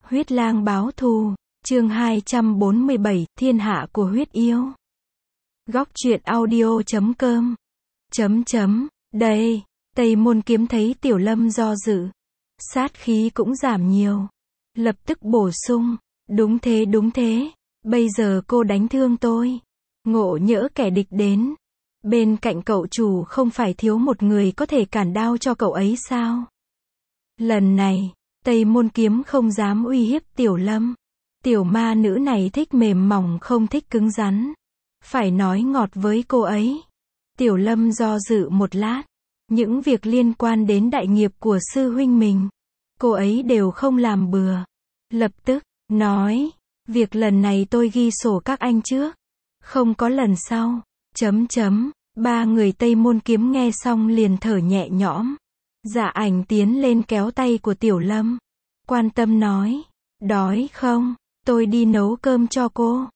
Huyết lang báo thù, chương 247, thiên hạ của huyết yêu. Góc truyện audio.com. Đây, Tây Môn Kiếm thấy Tiểu Lâm do dự, sát khí cũng giảm nhiều. Lập tức bổ sung, đúng thế, bây giờ cô đánh thương tôi. Ngộ nhỡ kẻ địch đến. Bên cạnh cậu chủ không phải thiếu một người có thể cản đao cho cậu ấy sao? Lần này, Tây Môn Kiếm không dám uy hiếp Tiểu Lâm. Tiểu ma nữ này thích mềm mỏng không thích cứng rắn. Phải nói ngọt với cô ấy. Tiểu Lâm do dự một lát. Những việc liên quan đến đại nghiệp của sư huynh mình, cô ấy đều không làm bừa. Lập tức, nói, việc lần này tôi ghi sổ các anh trước. Không có lần sau. Ba người Tây Môn Kiếm nghe xong liền thở nhẹ nhõm. Dạ Ảnh tiến lên kéo tay của Tiểu Lâm. Quan tâm nói, đói không? Tôi đi nấu cơm cho cô.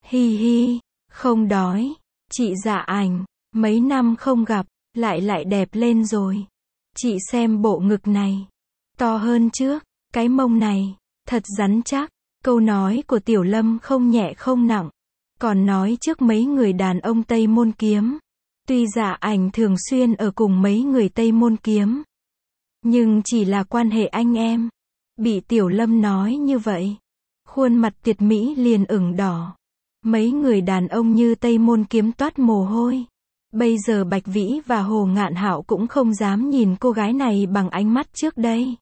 Hi, không đói. Chị Dạ Ảnh, mấy năm không gặp, lại đẹp lên rồi. Chị xem bộ ngực này. To hơn trước, cái mông này, thật rắn chắc. Câu nói của Tiểu Lâm không nhẹ không nặng. Còn nói trước mấy người đàn ông Tây Môn Kiếm. Tuy Dạ Ảnh thường xuyên ở cùng mấy người Tây Môn Kiếm, nhưng chỉ là quan hệ anh em. Bị Tiểu Lâm nói như vậy, khuôn mặt tuyệt mỹ liền ửng đỏ. Mấy người đàn ông như Tây Môn Kiếm toát mồ hôi. Bây giờ Bạch Vĩ và Hồ Ngạn Hạo cũng không dám nhìn cô gái này bằng ánh mắt trước đây.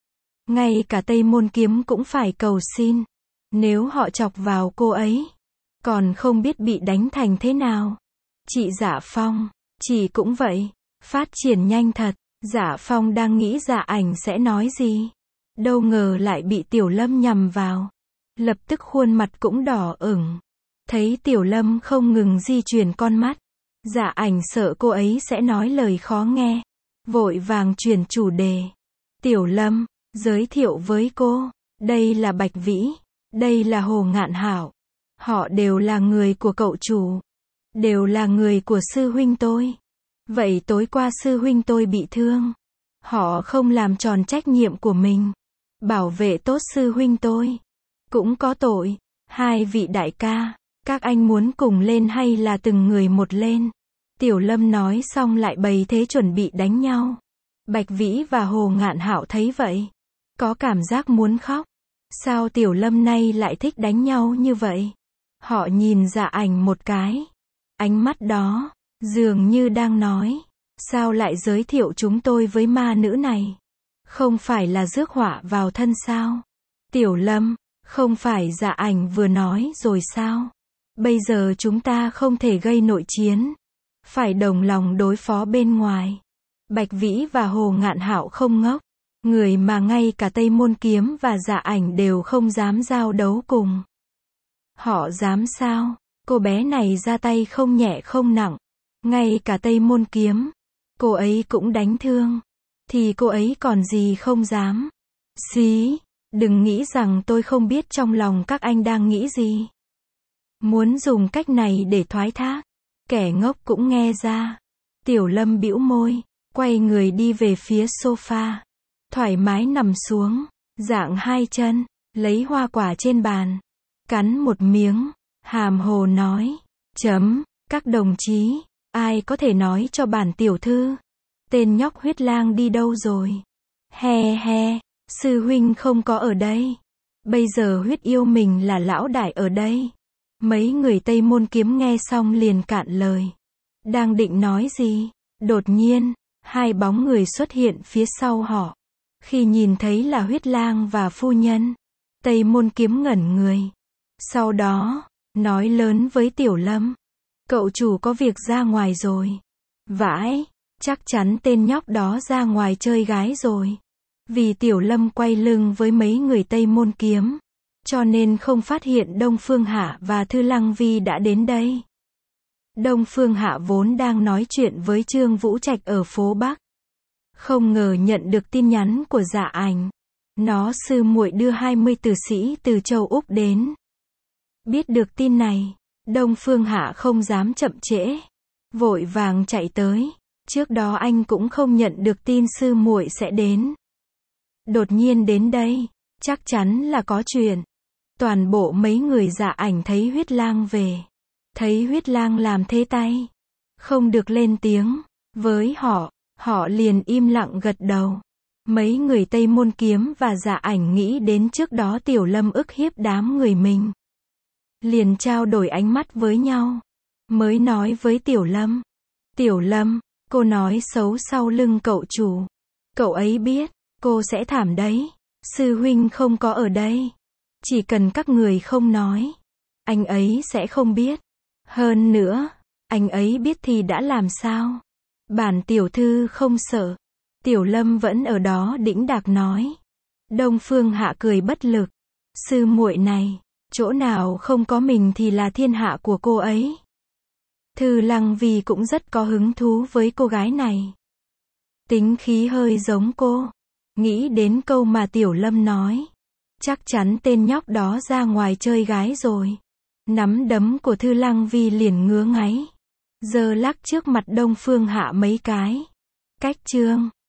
Ngay cả Tây Môn Kiếm cũng phải cầu xin. Nếu họ chọc vào cô ấy, còn không biết bị đánh thành thế nào. Chị Dạ Phong, chị cũng vậy. Phát triển nhanh thật. Dạ Phong đang nghĩ Dạ Ảnh sẽ nói gì. Đâu ngờ lại bị Tiểu Lâm nhằm vào. Lập tức khuôn mặt cũng đỏ ửng. Thấy Tiểu Lâm không ngừng di chuyển con mắt. Dạ Ảnh sợ cô ấy sẽ nói lời khó nghe. Vội vàng chuyển chủ đề. Tiểu Lâm, giới thiệu với cô. Đây là Bạch Vĩ. Đây là Hồ Ngạn Hạo. Họ đều là người của cậu chủ. Đều là người của sư huynh tôi. Vậy tối qua sư huynh tôi bị thương. Họ không làm tròn trách nhiệm của mình. Bảo vệ tốt sư huynh tôi. Cũng có tội. Hai vị đại ca, các anh muốn cùng lên hay là từng người một lên? Tiểu Lâm nói xong lại bày thế chuẩn bị đánh nhau. Bạch Vĩ và Hồ Ngạn Hạo thấy vậy, có cảm giác muốn khóc. Sao Tiểu Lâm nay lại thích đánh nhau như vậy? Họ nhìn Dạ Ảnh một cái. Ánh mắt đó, dường như đang nói, sao lại giới thiệu chúng tôi với ma nữ này? Không phải là rước họa vào thân sao? Tiểu Lâm, không phải Dạ Ảnh vừa nói rồi sao? Bây giờ chúng ta không thể gây nội chiến. Phải đồng lòng đối phó bên ngoài. Bạch Vĩ và Hồ Ngạn Hạo không ngốc. Người mà ngay cả Tây Môn Kiếm và Dạ Ảnh đều không dám giao đấu cùng. Họ dám sao? Cô bé này ra tay không nhẹ không nặng. Ngay cả Tây Môn Kiếm, cô ấy cũng đánh thương. Thì cô ấy còn gì không dám. Xí, đừng nghĩ rằng tôi không biết trong lòng các anh đang nghĩ gì. Muốn dùng cách này để thoái thác. Kẻ ngốc cũng nghe ra. Tiểu Lâm bĩu môi, quay người đi về phía sofa. Thoải mái nằm xuống, dạng hai chân, lấy hoa quả trên bàn. Cắn một miếng, hàm hồ nói. Các đồng chí, ai có thể nói cho bản tiểu thư, tên nhóc huyết lang đi đâu rồi? He, sư huynh không có ở đây. Bây giờ huyết yêu mình là lão đại ở đây. Mấy người Tây Môn Kiếm nghe xong liền cạn lời. Đang định nói gì? Đột nhiên, hai bóng người xuất hiện phía sau họ. Khi nhìn thấy là huyết lang và phu nhân, Tây Môn Kiếm ngẩn người. Sau đó, nói lớn với Tiểu Lâm. Cậu chủ có việc ra ngoài rồi. Vãi, chắc chắn tên nhóc đó ra ngoài chơi gái rồi. Vì Tiểu Lâm quay lưng với mấy người Tây Môn Kiếm, cho nên không phát hiện Đông Phương Hạ và Thư Lăng Vi đã đến đây. Đông Phương Hạ vốn đang nói chuyện với Trương Vũ Trạch ở phố Bắc. Không ngờ nhận được tin nhắn của Dạ Ảnh. Nó sư muội đưa 20 tử sĩ từ châu Úc đến. Biết được tin này, Đông Phương Hạ không dám chậm trễ. Vội vàng chạy tới. Trước đó anh cũng không nhận được tin sư muội sẽ đến. Đột nhiên đến đây, Chắc chắn là có chuyện. Toàn bộ mấy người Dạ Ảnh thấy Huyết Lang về. Thấy Huyết Lang làm thế tay. Không được lên tiếng. Với họ liền im lặng gật đầu. Mấy người Tây Môn Kiếm và Dạ Ảnh nghĩ đến trước đó Tiểu Lâm ức hiếp đám người mình. Liền trao đổi ánh mắt với nhau. Mới nói với Tiểu Lâm. Tiểu Lâm, cô nói xấu sau lưng cậu chủ. Cậu ấy biết, cô sẽ thảm đấy. Sư huynh không có ở đây. Chỉ cần các người không nói, anh ấy sẽ không biết. Hơn nữa, anh ấy biết thì đã làm sao? Bản tiểu thư không sợ. Tiểu Lâm vẫn ở đó đĩnh đạc nói. Đông Phương Hạ cười bất lực. Sư muội này, chỗ nào không có mình thì là thiên hạ của cô ấy. Thư Lăng Vi cũng rất có hứng thú với cô gái này. Tính khí hơi giống cô. Nghĩ đến câu mà Tiểu Lâm nói. Chắc chắn tên nhóc đó ra ngoài chơi gái rồi. Nắm đấm của Thư Lăng Vi liền ngứa ngáy. Giơ lắc trước mặt Đông Phương Hạ mấy cái. Cách chương